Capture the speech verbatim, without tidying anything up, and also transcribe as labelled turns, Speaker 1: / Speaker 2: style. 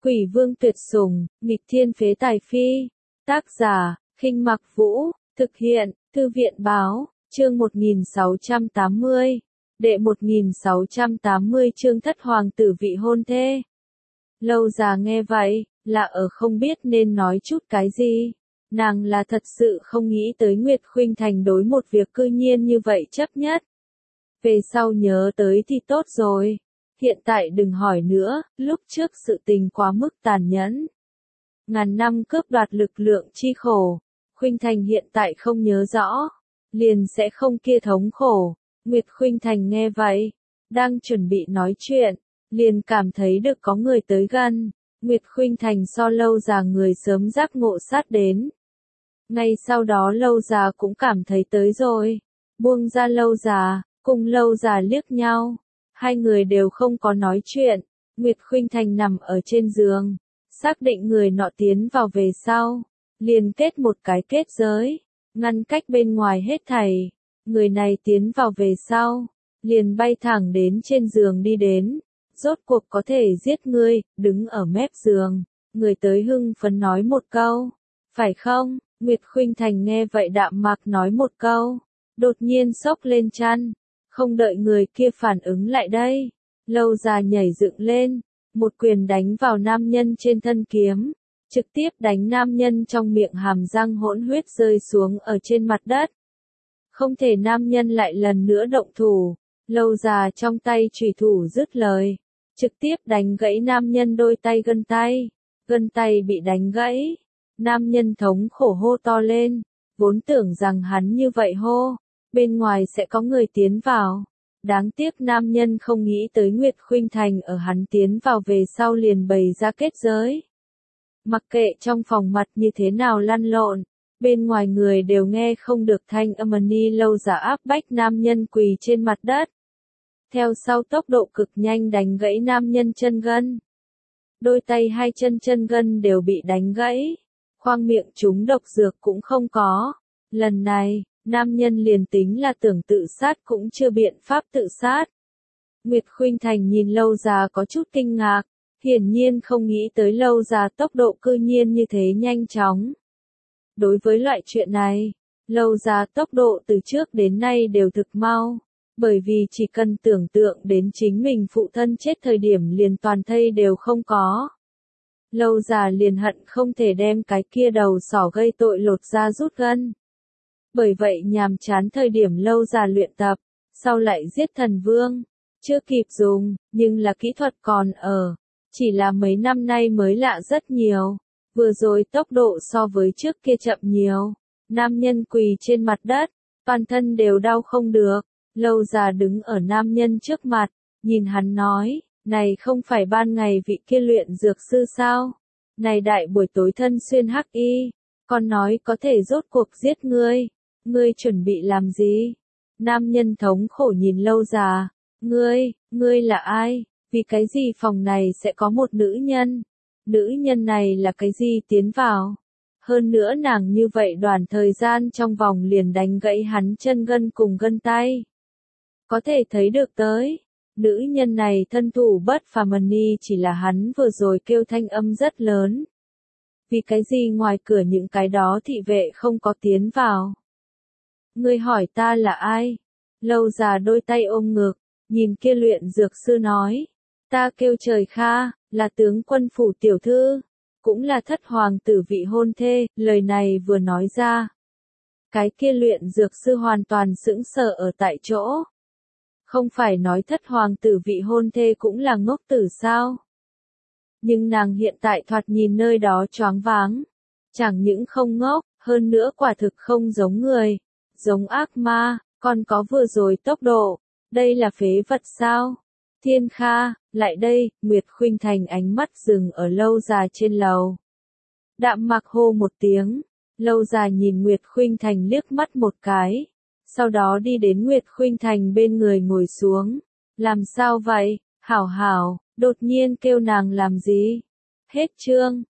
Speaker 1: Quỷ vương tuyệt sủng, nghịch thiên phế tài phi. Tác giả, Khinh Mặc Vũ, thực hiện, Thư viện báo, chương một nghìn sáu trăm tám mươi. Đệ một nghìn sáu trăm tám mươi chương thất hoàng tử vị hôn thê. Lâu Già nghe vậy, là ở không biết nên nói chút cái gì. Nàng là thật sự không nghĩ tới Nguyệt Khuynh Thành đối một việc cư nhiên như vậy chấp nhất. Về sau nhớ tới thì tốt rồi. Hiện tại đừng hỏi nữa, lúc trước sự tình quá mức tàn nhẫn. Ngàn năm cướp đoạt lực lượng chi khổ. Khuynh Thành hiện tại không nhớ rõ. Liền sẽ không kia thống khổ. Nguyệt Khuynh Thành nghe vậy. Đang chuẩn bị nói chuyện. Liền cảm thấy được có người tới gần. Nguyệt Khuynh Thành so Lâu Già người sớm giác ngộ sát đến. Ngay sau đó Lâu Già cũng cảm thấy tới rồi. Buông ra Lâu Già, cùng Lâu Già liếc nhau. Hai người đều không có nói chuyện. Nguyệt Khuynh Thành nằm ở trên giường. Xác định người nọ tiến vào về sau. Liền kết một cái kết giới. Ngăn cách bên ngoài hết thảy. Người này tiến vào về sau. Liền bay thẳng đến trên giường đi đến. Rốt cuộc có thể giết ngươi, đứng ở mép giường. Người tới hưng phấn nói một câu. Phải không? Nguyệt Khuynh Thành nghe vậy đạm mạc nói một câu. Đột nhiên xốc lên chăn. Không đợi người kia phản ứng lại đây. Lâu Già nhảy dựng lên. Một quyền đánh vào nam nhân trên thân kiếm. Trực tiếp đánh nam nhân trong miệng hàm răng hỗn huyết rơi xuống ở trên mặt đất. Không thể nam nhân lại lần nữa động thủ. Lâu Già trong tay chủy thủ dứt lời. Trực tiếp đánh gãy nam nhân đôi tay gân tay. Gân tay bị đánh gãy. Nam nhân thống khổ hô to lên. Vốn tưởng rằng hắn như vậy hô. Bên ngoài sẽ có người tiến vào. Đáng tiếc nam nhân không nghĩ tới Nguyệt Khuynh Thành ở hắn tiến vào về sau liền bày ra kết giới. Mặc kệ trong phòng mặt như thế nào lăn lộn. Bên ngoài người đều nghe không được thanh âm ni. Lâu Già áp bách nam nhân quỳ trên mặt đất. Theo sau tốc độ cực nhanh đánh gãy nam nhân chân gân. Đôi tay hai chân chân gân đều bị đánh gãy. Khoang miệng trúng độc dược cũng không có. Lần này, nam nhân liền tính là tưởng tự sát cũng chưa biện pháp tự sát. Nguyệt Khuynh Thành nhìn Lâu Già có chút kinh ngạc. Hiển nhiên không nghĩ tới Lâu Già tốc độ cư nhiên như thế nhanh chóng. Đối với loại chuyện này, Lâu Già tốc độ từ trước đến nay đều thực mau. Bởi vì chỉ cần tưởng tượng đến chính mình phụ thân chết thời điểm liền toàn thây đều không có. Lâu Già liền hận không thể đem cái kia đầu sỏ gây tội lột ra rút gân. Bởi vậy nhàm chán thời điểm Lâu Già luyện tập, sau lại giết thần vương. Chưa kịp dùng, nhưng là kỹ thuật còn ở. Chỉ là mấy năm nay mới lạ rất nhiều. Vừa rồi tốc độ so với trước kia chậm nhiều. Nam nhân quỳ trên mặt đất, toàn thân đều đau không được. Lâu Già đứng ở nam nhân trước mặt, nhìn hắn nói, này không phải ban ngày vị kia luyện dược sư sao? Này đại buổi tối thân xuyên hắc y, còn nói có thể rốt cuộc giết ngươi, ngươi chuẩn bị làm gì? Nam nhân thống khổ nhìn Lâu Già, ngươi, ngươi là ai? Vì cái gì phòng này sẽ có một nữ nhân? Nữ nhân này là cái gì tiến vào? Hơn nữa nàng như vậy đoạn thời gian trong vòng liền đánh gãy hắn chân gân cùng gân tay. Có thể thấy được tới, nữ nhân này thân thủ bất phàm ni chỉ là hắn vừa rồi kêu thanh âm rất lớn. Vì cái gì ngoài cửa những cái đó thị vệ không có tiến vào? Ngươi hỏi ta là ai? Lâu Già đôi tay ôm ngực, nhìn kia luyện dược sư nói. Ta kêu Trời Kha, là tướng quân phủ tiểu thư, cũng là thất hoàng tử vị hôn thê. Lời này vừa nói ra. Cái kia luyện dược sư hoàn toàn sững sờ ở tại chỗ. Không phải nói thất hoàng tử vị hôn thê cũng là ngốc tử sao? Nhưng nàng hiện tại thoạt nhìn nơi đó choáng váng. Chẳng những không ngốc, hơn nữa quả thực không giống người. Giống ác ma, còn có vừa rồi tốc độ. Đây là phế vật sao? Thiên Kha, lại đây. Nguyệt Khuynh Thành ánh mắt dừng ở Lâu Già trên lầu. Đạm mạc hô một tiếng. Lâu Già nhìn Nguyệt Khuynh Thành liếc mắt một cái. Sau đó đi đến Nguyệt Khuynh Thành bên người ngồi xuống. Làm sao vậy? Hảo hảo, đột nhiên kêu nàng làm gì? Hết chương.